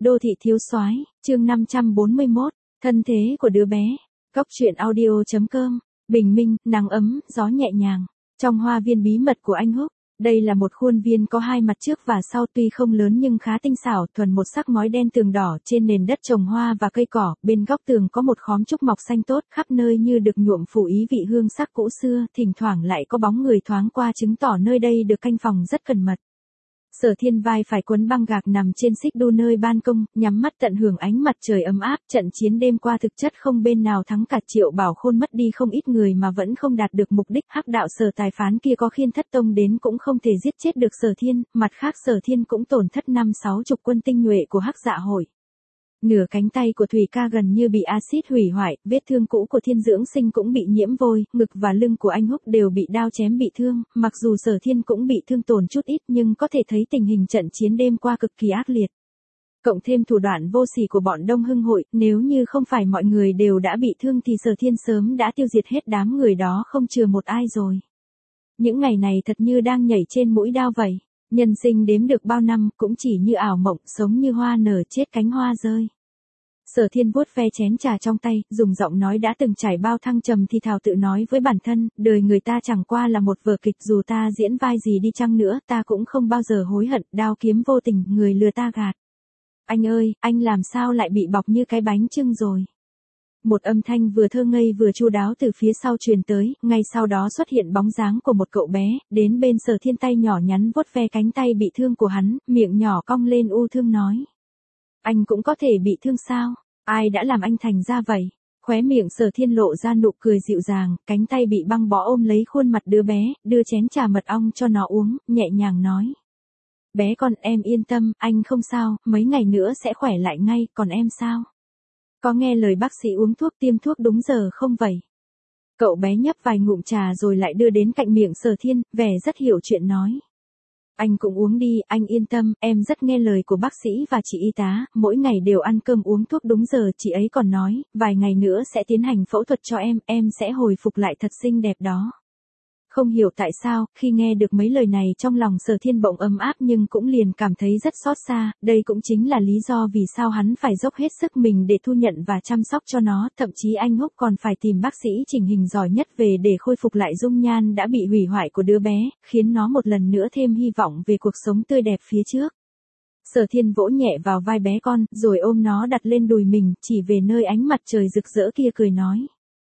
Đô thị thiếu soái, chương 541, thân thế của đứa bé. Góc truyện audio.com. Bình minh, nắng ấm, gió nhẹ nhàng. Trong hoa viên bí mật của anh Húc, đây là một khuôn viên có hai mặt trước và sau, tuy không lớn nhưng khá tinh xảo, thuần một sắc ngói đen tường đỏ, trên nền đất trồng hoa và cây cỏ, bên góc tường có một khóm trúc mọc xanh tốt, khắp nơi như được nhuộm phủ ý vị hương sắc cũ xưa, thỉnh thoảng lại có bóng người thoáng qua chứng tỏ nơi đây được canh phòng rất cẩn mật. Sở Thiên vai phải quấn băng gạc nằm trên xích đu nơi ban công, nhắm mắt tận hưởng ánh mặt trời ấm áp. Trận chiến đêm qua thực chất không bên nào thắng cả. Triệu Bảo Khôn mất đi không ít người mà vẫn không đạt được mục đích. Hắc đạo Sở tài phán kia có khiên thất tông đến cũng không thể giết chết được Sở Thiên, mặt khác Sở Thiên cũng tổn thất 50-60 quân tinh nhuệ của Hắc Dạ hội. Nửa cánh tay của Thủy Ca gần như bị axit hủy hoại, vết thương cũ của Thiên Dưỡng Sinh cũng bị nhiễm vôi, ngực và lưng của anh Húc đều bị đao chém bị thương, mặc dù Sở Thiên cũng bị thương tổn chút ít nhưng có thể thấy tình hình trận chiến đêm qua cực kỳ ác liệt. Cộng thêm thủ đoạn vô sỉ của bọn Đông Hưng hội, nếu như không phải mọi người đều đã bị thương thì Sở Thiên sớm đã tiêu diệt hết đám người đó không chừa một ai rồi. Những ngày này thật như đang nhảy trên mũi đao vậy. Nhân sinh đếm được bao năm cũng chỉ như ảo mộng, sống như hoa nở chết cánh hoa rơi. Sở Thiên vuốt ve chén trà trong tay, dùng giọng nói đã từng trải bao thăng trầm thì thào tự nói với bản thân, đời người ta chẳng qua là một vở kịch, dù ta diễn vai gì đi chăng nữa, ta cũng không bao giờ hối hận, đao kiếm vô tình, người lừa ta gạt. Anh ơi, anh làm sao lại bị bọc như cái bánh chưng rồi? Một âm thanh vừa thơ ngây vừa chu đáo từ phía sau truyền tới, ngay sau đó xuất hiện bóng dáng của một cậu bé, đến bên Sở Thiên, tay nhỏ nhắn vuốt ve cánh tay bị thương của hắn, miệng nhỏ cong lên u thương nói. Anh cũng có thể bị thương sao? Ai đã làm anh thành ra vậy? Khóe miệng Sở Thiên lộ ra nụ cười dịu dàng, cánh tay bị băng bó ôm lấy khuôn mặt đứa bé, đưa chén trà mật ong cho nó uống, nhẹ nhàng nói. Bé con, em yên tâm, anh không sao, mấy ngày nữa sẽ khỏe lại ngay, còn em sao? Có nghe lời bác sĩ uống thuốc tiêm thuốc đúng giờ không vậy? Cậu bé nhấp vài ngụm trà rồi lại đưa đến cạnh miệng Sở Thiên, vẻ rất hiểu chuyện nói. Anh cũng uống đi, anh yên tâm, em rất nghe lời của bác sĩ và chị y tá, mỗi ngày đều ăn cơm uống thuốc đúng giờ, chị ấy còn nói, vài ngày nữa sẽ tiến hành phẫu thuật cho em sẽ hồi phục lại thật xinh đẹp đó. Không hiểu tại sao, khi nghe được mấy lời này trong lòng Sở Thiên bỗng ấm áp nhưng cũng liền cảm thấy rất xót xa, đây cũng chính là lý do vì sao hắn phải dốc hết sức mình để thu nhận và chăm sóc cho nó, thậm chí anh Húc còn phải tìm bác sĩ chỉnh hình giỏi nhất về để khôi phục lại dung nhan đã bị hủy hoại của đứa bé, khiến nó một lần nữa thêm hy vọng về cuộc sống tươi đẹp phía trước. Sở Thiên vỗ nhẹ vào vai bé con, rồi ôm nó đặt lên đùi mình, chỉ về nơi ánh mặt trời rực rỡ kia cười nói.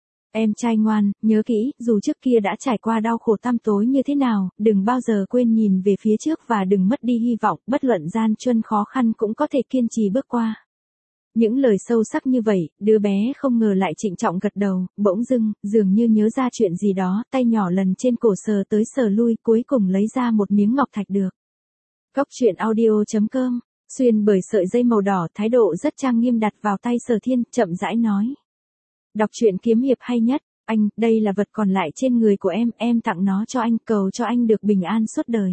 Em trai ngoan, nhớ kỹ, dù trước kia đã trải qua đau khổ tăm tối như thế nào, đừng bao giờ quên nhìn về phía trước và đừng mất đi hy vọng, bất luận gian truân khó khăn cũng có thể kiên trì bước qua. Những lời sâu sắc như vậy, đứa bé không ngờ lại trịnh trọng gật đầu, bỗng dưng, dường như nhớ ra chuyện gì đó, tay nhỏ lần trên cổ sờ tới sờ lui, cuối cùng lấy ra một miếng ngọc thạch được. Góc truyện audio.com, xuyên bởi sợi dây màu đỏ, thái độ rất trang nghiêm đặt vào tay Sở Thiên, chậm rãi nói. Đọc truyện kiếm hiệp hay nhất, anh, đây là vật còn lại trên người của em tặng nó cho anh, cầu cho anh được bình an suốt đời.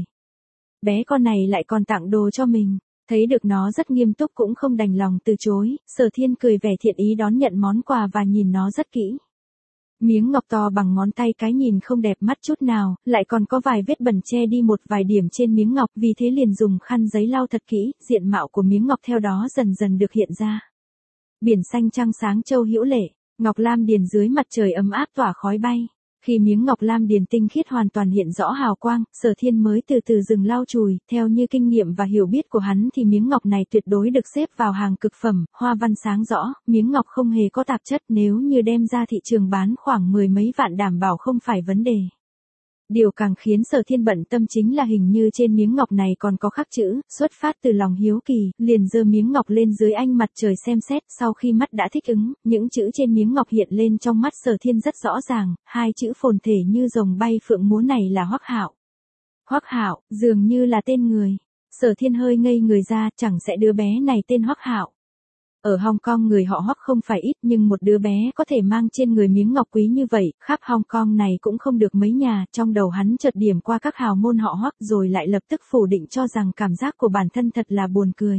Bé con này lại còn tặng đồ cho mình, thấy được nó rất nghiêm túc cũng không đành lòng từ chối, Sở Thiên cười vẻ thiện ý đón nhận món quà và nhìn nó rất kỹ. Miếng ngọc to bằng ngón tay cái nhìn không đẹp mắt chút nào, lại còn có vài vết bẩn che đi một vài điểm trên miếng ngọc, vì thế liền dùng khăn giấy lau thật kỹ, diện mạo của miếng ngọc theo đó dần dần được hiện ra. Biển xanh trăng sáng châu hữu lệ. Ngọc lam điền dưới mặt trời ấm áp tỏa khói bay. Khi miếng ngọc lam điền tinh khiết hoàn toàn hiện rõ hào quang, Sở Thiên mới từ từ dừng lau chùi, theo như kinh nghiệm và hiểu biết của hắn thì miếng ngọc này tuyệt đối được xếp vào hàng cực phẩm, hoa văn sáng rõ, miếng ngọc không hề có tạp chất, nếu như đem ra thị trường bán khoảng 10 mấy vạn đảm bảo không phải vấn đề. Điều càng khiến Sở Thiên bận tâm chính là hình như trên miếng ngọc này còn có khắc chữ, xuất phát từ lòng hiếu kỳ, liền giơ miếng ngọc lên dưới ánh mặt trời xem xét, sau khi mắt đã thích ứng, những chữ trên miếng ngọc hiện lên trong mắt Sở Thiên rất rõ ràng, hai chữ phồn thể như rồng bay phượng múa này là Hoắc Hạo. Hoắc Hạo, dường như là tên người. Sở Thiên hơi ngây người ra, chẳng sẽ đứa bé này tên Hoắc Hạo. Ở Hong Kong người họ Hoắc không phải ít nhưng một đứa bé có thể mang trên người miếng ngọc quý như vậy, khắp Hong Kong này cũng không được mấy nhà, trong đầu hắn chợt điểm qua các hào môn họ Hoắc rồi lại lập tức phủ định cho rằng cảm giác của bản thân thật là buồn cười.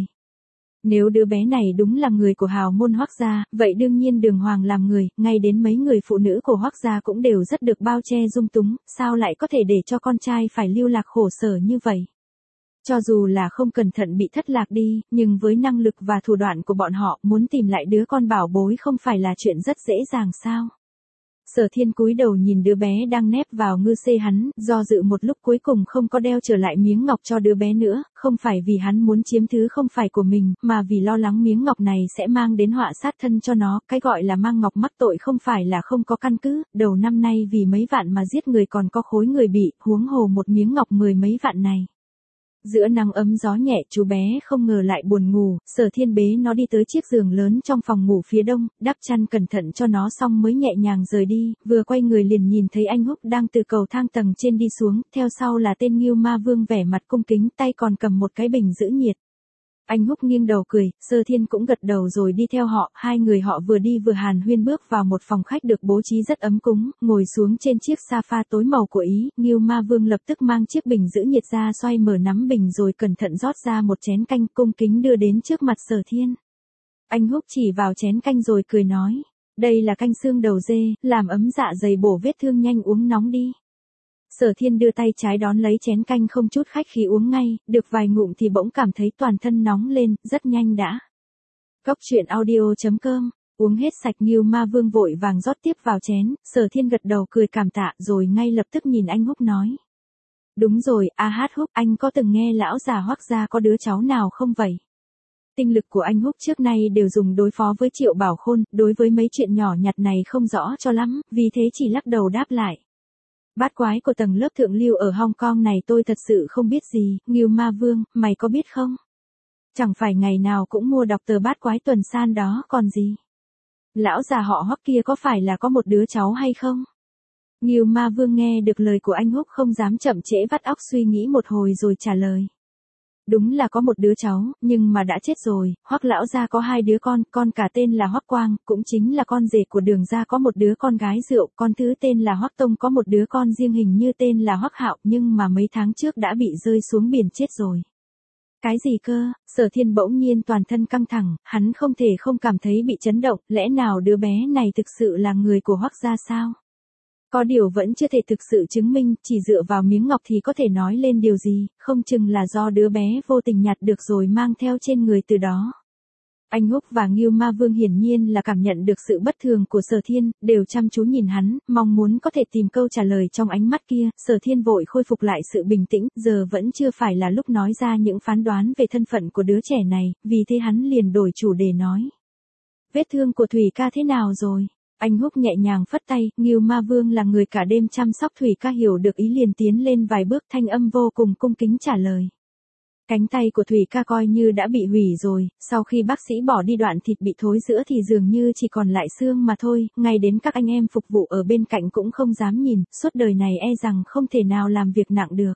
Nếu đứa bé này đúng là người của hào môn Hoắc gia, vậy đương nhiên đường hoàng làm người, ngay đến mấy người phụ nữ của Hoắc gia cũng đều rất được bao che dung túng, sao lại có thể để cho con trai phải lưu lạc khổ sở như vậy. Cho dù là không cẩn thận bị thất lạc đi, nhưng với năng lực và thủ đoạn của bọn họ, muốn tìm lại đứa con bảo bối không phải là chuyện rất dễ dàng sao. Sở Thiên cúi đầu nhìn đứa bé đang nép vào ngư xê hắn, do dự một lúc cuối cùng không có đeo trở lại miếng ngọc cho đứa bé nữa, không phải vì hắn muốn chiếm thứ không phải của mình, mà vì lo lắng miếng ngọc này sẽ mang đến họa sát thân cho nó, cái gọi là mang ngọc mắc tội không phải là không có căn cứ, đầu năm nay vì mấy vạn mà giết người còn có khối người bị, huống hồ một miếng ngọc 10 mấy vạn này. Giữa nắng ấm gió nhẹ, chú bé không ngờ lại buồn ngủ, Sở Thiên bế nó đi tới chiếc giường lớn trong phòng ngủ phía đông, đắp chăn cẩn thận cho nó xong mới nhẹ nhàng rời đi, vừa quay người liền nhìn thấy anh Húc đang từ cầu thang tầng trên đi xuống, theo sau là tên Ngưu Ma Vương vẻ mặt cung kính, tay còn cầm một cái bình giữ nhiệt. Anh Húc nghiêng đầu cười, Sở Thiên cũng gật đầu rồi đi theo họ, hai người họ vừa đi vừa hàn huyên bước vào một phòng khách được bố trí rất ấm cúng, ngồi xuống trên chiếc sofa tối màu của Ý, Ngưu Ma Vương lập tức mang chiếc bình giữ nhiệt ra xoay mở nắm bình rồi cẩn thận rót ra một chén canh cung kính đưa đến trước mặt Sở Thiên. Anh Húc chỉ vào chén canh rồi cười nói, đây là canh xương đầu dê, làm ấm dạ dày bổ vết thương nhanh uống nóng đi. Sở Thiên đưa tay trái đón lấy chén canh không chút khách khí uống ngay, được vài ngụm thì bỗng cảm thấy toàn thân nóng lên, rất nhanh đã. Cốc truyện audio.com, uống hết sạch Ngưu Ma Vương vội vàng rót tiếp vào chén, Sở Thiên gật đầu cười cảm tạ rồi ngay lập tức nhìn anh Húc nói. Đúng rồi, hát Húc, anh có từng nghe lão già Hoắc gia có đứa cháu nào không vậy? Tinh lực của anh Húc trước nay đều dùng đối phó với Triệu Bảo Khôn, đối với mấy chuyện nhỏ nhặt này không rõ cho lắm, vì thế chỉ lắc đầu đáp lại. Bát quái của tầng lớp thượng lưu ở Hong Kong này tôi thật sự không biết gì, Ngưu Ma Vương, mày có biết không? Chẳng phải ngày nào cũng mua đọc tờ bát quái tuần san đó còn gì? Lão già họ Hoắc kia có phải là có một đứa cháu hay không? Ngưu Ma Vương nghe được lời của anh Húc không dám chậm trễ vắt óc suy nghĩ một hồi rồi trả lời. Đúng là có một đứa cháu, nhưng mà đã chết rồi, Hoắc lão gia có hai đứa con cả tên là Hoắc Quang, cũng chính là con rể của Đường gia có một đứa con gái rượu, con thứ tên là Hoắc Tông có một đứa con riêng hình như tên là Hoắc Hạo, nhưng mà mấy tháng trước đã bị rơi xuống biển chết rồi. Cái gì cơ? Sở Thiên bỗng nhiên toàn thân căng thẳng, hắn không thể không cảm thấy bị chấn động, lẽ nào đứa bé này thực sự là người của Hoắc gia sao? Có điều vẫn chưa thể thực sự chứng minh, chỉ dựa vào miếng ngọc thì có thể nói lên điều gì, không chừng là do đứa bé vô tình nhặt được rồi mang theo trên người từ đó. Anh Húc và Ngưu Ma Vương hiển nhiên là cảm nhận được sự bất thường của Sở Thiên, đều chăm chú nhìn hắn, mong muốn có thể tìm câu trả lời trong ánh mắt kia, Sở Thiên vội khôi phục lại sự bình tĩnh, giờ vẫn chưa phải là lúc nói ra những phán đoán về thân phận của đứa trẻ này, vì thế hắn liền đổi chủ đề nói. Vết thương của Thủy ca thế nào rồi? Anh Húc nhẹ nhàng phất tay, Ngưu Ma Vương là người cả đêm chăm sóc Thủy ca hiểu được ý liền tiến lên vài bước thanh âm vô cùng cung kính trả lời. Cánh tay của Thủy ca coi như đã bị hủy rồi, sau khi bác sĩ bỏ đi đoạn thịt bị thối rữa thì dường như chỉ còn lại xương mà thôi, ngay đến các anh em phục vụ ở bên cạnh cũng không dám nhìn, suốt đời này e rằng không thể nào làm việc nặng được.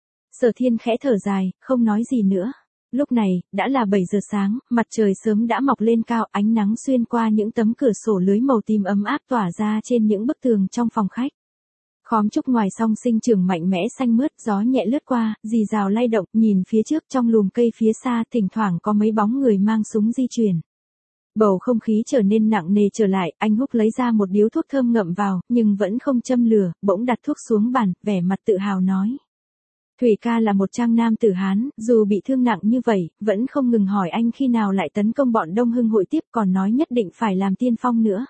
Sở Thiên khẽ thở dài, không nói gì nữa. Lúc này, đã là 7 giờ sáng, mặt trời sớm đã mọc lên cao, ánh nắng xuyên qua những tấm cửa sổ lưới màu tím ấm áp tỏa ra trên những bức tường trong phòng khách. Khóm trúc ngoài song sinh trưởng mạnh mẽ xanh mướt, gió nhẹ lướt qua, rì rào lay động, nhìn phía trước trong lùm cây phía xa, thỉnh thoảng có mấy bóng người mang súng di chuyển. Bầu không khí trở nên nặng nề trở lại, anh Húc lấy ra một điếu thuốc thơm ngậm vào, nhưng vẫn không châm lửa, bỗng đặt thuốc xuống bàn, vẻ mặt tự hào nói. Thủy ca là một trang nam tử Hán, dù bị thương nặng như vậy, vẫn không ngừng hỏi anh khi nào lại tấn công bọn Đông Hưng hội tiếp, còn nói nhất định phải làm tiên phong nữa.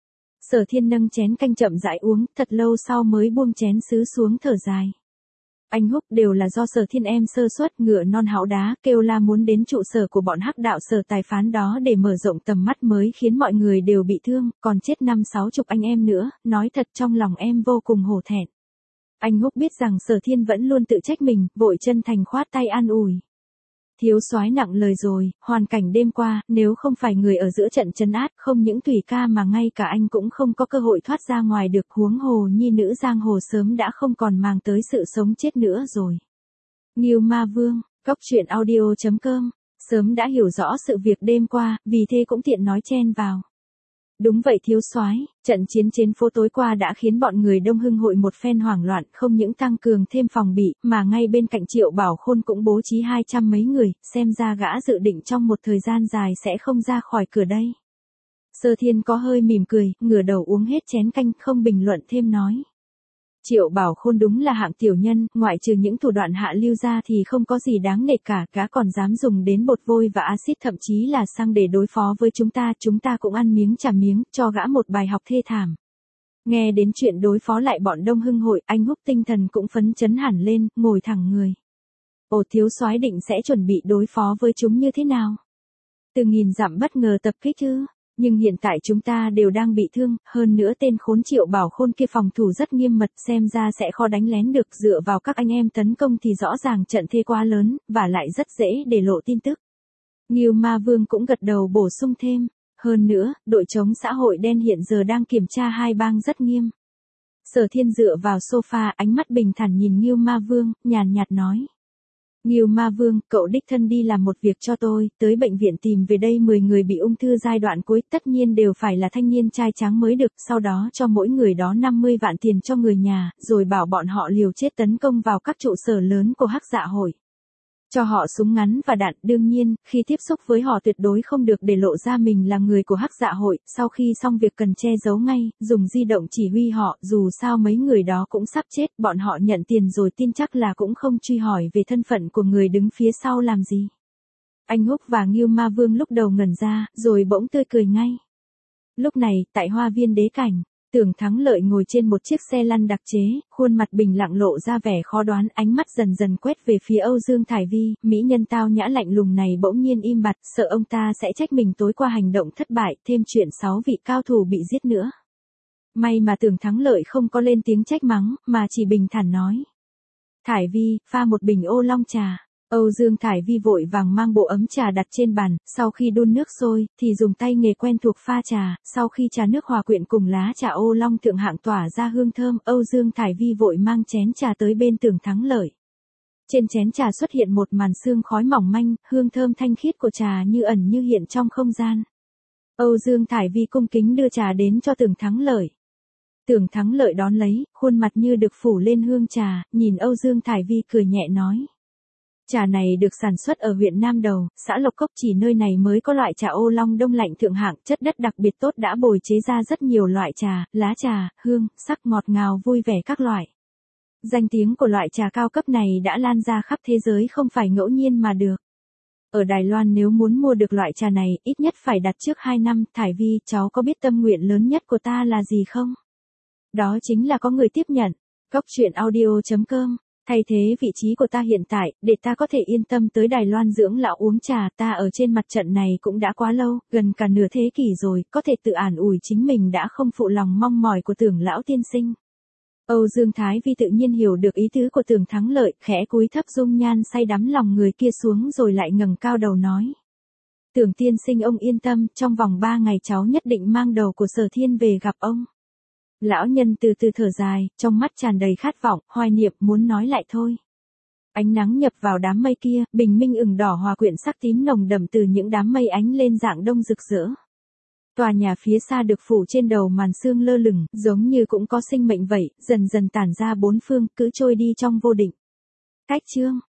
Sở Thiên nâng chén canh chậm rãi uống, thật lâu sau mới buông chén sứ xuống thở dài. Anh Húc đều là do Sở Thiên em sơ suất, ngựa non háo đá, kêu la muốn đến trụ sở của bọn hắc đạo Sở Tài Phán đó để mở rộng tầm mắt mới khiến mọi người đều bị thương, còn chết 50-60 anh em nữa, nói thật trong lòng em vô cùng hổ thẹn. Anh Húc biết rằng Sở Thiên vẫn luôn tự trách mình, vội chân thành khoát tay an ủi. Thiếu soái nặng lời rồi, hoàn cảnh đêm qua, nếu không phải người ở giữa trận trấn át, không những Thủy ca mà ngay cả anh cũng không có cơ hội thoát ra ngoài được, huống hồ nhi nữ giang hồ sớm đã không còn mang tới sự sống chết nữa rồi. Ngưu Ma Vương, Cốc truyện audio.com, sớm đã hiểu rõ sự việc đêm qua, vì thế cũng tiện nói chen vào. Đúng vậy thiếu soái, trận chiến trên phố tối qua đã khiến bọn người Đông Hưng hội một phen hoảng loạn, không những tăng cường thêm phòng bị, mà ngay bên cạnh Triệu Bảo Khôn cũng bố trí 200 mấy người, xem ra gã dự định trong một thời gian dài sẽ không ra khỏi cửa đây. Sở Thiên có hơi mỉm cười, ngửa đầu uống hết chén canh, không bình luận thêm nói. Triệu Bảo Khôn đúng là hạng tiểu nhân, ngoại trừ những thủ đoạn hạ lưu ra thì không có gì đáng nể cả, gã còn dám dùng đến bột vôi và axit thậm chí là xăng để đối phó với chúng ta cũng ăn miếng trả miếng, cho gã một bài học thê thảm. Nghe đến chuyện đối phó lại bọn Đông Hưng hội, anh Húc tinh thần cũng phấn chấn hẳn lên, ngồi thẳng người. Ồ, thiếu soái định sẽ chuẩn bị đối phó với chúng như thế nào? Từ nghìn dặm bất ngờ tập kích ư? Nhưng hiện tại chúng ta đều đang bị thương, hơn nữa tên khốn Triệu Bảo Khôn kia phòng thủ rất nghiêm mật, xem ra sẽ khó đánh lén được, dựa vào các anh em tấn công thì rõ ràng trận thế quá lớn, và lại rất dễ để lộ tin tức. Ngưu Ma Vương cũng gật đầu bổ sung thêm, hơn nữa, đội chống xã hội đen hiện giờ đang kiểm tra hai bang rất nghiêm. Sở Thiên dựa vào sofa, ánh mắt bình thản nhìn Ngưu Ma Vương, nhàn nhạt nói. Ngưu Ma Vương, cậu đích thân đi làm một việc cho tôi, tới bệnh viện tìm về đây 10 người bị ung thư giai đoạn cuối, tất nhiên đều phải là thanh niên trai tráng mới được, sau đó cho mỗi người đó 50 vạn tiền cho người nhà, rồi bảo bọn họ liều chết tấn công vào các trụ sở lớn của Hắc Dạ hội. Cho họ súng ngắn và đạn, đương nhiên, khi tiếp xúc với họ tuyệt đối không được để lộ ra mình là người của Hắc Dạ hội, sau khi xong việc cần che giấu ngay, dùng di động chỉ huy họ, dù sao mấy người đó cũng sắp chết, bọn họ nhận tiền rồi tin chắc là cũng không truy hỏi về thân phận của người đứng phía sau làm gì. Anh Húc và Ngưu Ma Vương lúc đầu ngẩn ra, rồi bỗng tươi cười ngay. Lúc này, tại Hoa Viên Đế Cảnh, Tưởng Thắng Lợi ngồi trên một chiếc xe lăn đặc chế, khuôn mặt bình lặng lộ ra vẻ khó đoán, ánh mắt dần dần quét về phía Âu Dương Thải Vi, mỹ nhân tao nhã lạnh lùng này bỗng nhiên im bặt, sợ ông ta sẽ trách mình tối qua hành động thất bại, thêm chuyện 6 vị cao thủ bị giết nữa. May mà Tưởng Thắng Lợi không có lên tiếng trách mắng, mà chỉ bình thản nói. Thải Vi, pha một bình ô long trà. Âu Dương Thải Vi vội vàng mang bộ ấm trà đặt trên bàn, sau khi đun nước sôi, thì dùng tay nghề quen thuộc pha trà, sau khi trà nước hòa quyện cùng lá trà ô long thượng hạng tỏa ra hương thơm, Âu Dương Thải Vi vội mang chén trà tới bên Tưởng Thắng Lợi. Trên chén trà xuất hiện một màn sương khói mỏng manh, hương thơm thanh khiết của trà như ẩn như hiện trong không gian. Âu Dương Thải Vi cung kính đưa trà đến cho Tưởng Thắng Lợi. Tưởng Thắng Lợi đón lấy, khuôn mặt như được phủ lên hương trà, nhìn Âu Dương Thải Vi cười nhẹ nói. Trà này được sản xuất ở huyện Nam Đầu, xã Lộc Cốc, chỉ nơi này mới có loại trà ô long đông lạnh thượng hạng, chất đất đặc biệt tốt đã bồi chế ra rất nhiều loại trà, lá trà, hương, sắc ngọt ngào vui vẻ các loại. Danh tiếng của loại trà cao cấp này đã lan ra khắp thế giới không phải ngẫu nhiên mà được. Ở Đài Loan nếu muốn mua được loại trà này, ít nhất phải đặt trước 2 năm, Thải Vi, cháu có biết tâm nguyện lớn nhất của ta là gì không? Đó chính là có người tiếp nhận. Goctruyện.audio.com Thay thế vị trí của ta hiện tại, để ta có thể yên tâm tới Đài Loan dưỡng lão uống trà, ta ở trên mặt trận này cũng đã quá lâu, gần cả nửa thế kỷ rồi, có thể tự ủi chính mình đã không phụ lòng mong mỏi của Tưởng lão tiên sinh. Âu Dương Thái Vi tự nhiên hiểu được ý tứ của Tưởng Thắng Lợi, khẽ cúi thấp dung nhan say đắm lòng người kia xuống rồi lại ngẩng cao đầu nói. Tưởng tiên sinh ông yên tâm, trong vòng 3 ngày cháu nhất định mang đầu của Sở Thiên về gặp ông. Lão nhân từ từ thở dài, trong mắt tràn đầy khát vọng, hoài niệm, muốn nói lại thôi. Ánh nắng nhập vào đám mây kia, bình minh ửng đỏ hòa quyện sắc tím nồng đậm từ những đám mây ánh lên dạng đông rực rỡ. Tòa nhà phía xa được phủ trên đầu màn sương lơ lửng, giống như cũng có sinh mệnh vậy, dần dần tản ra bốn phương, cứ trôi đi trong vô định. Cách chương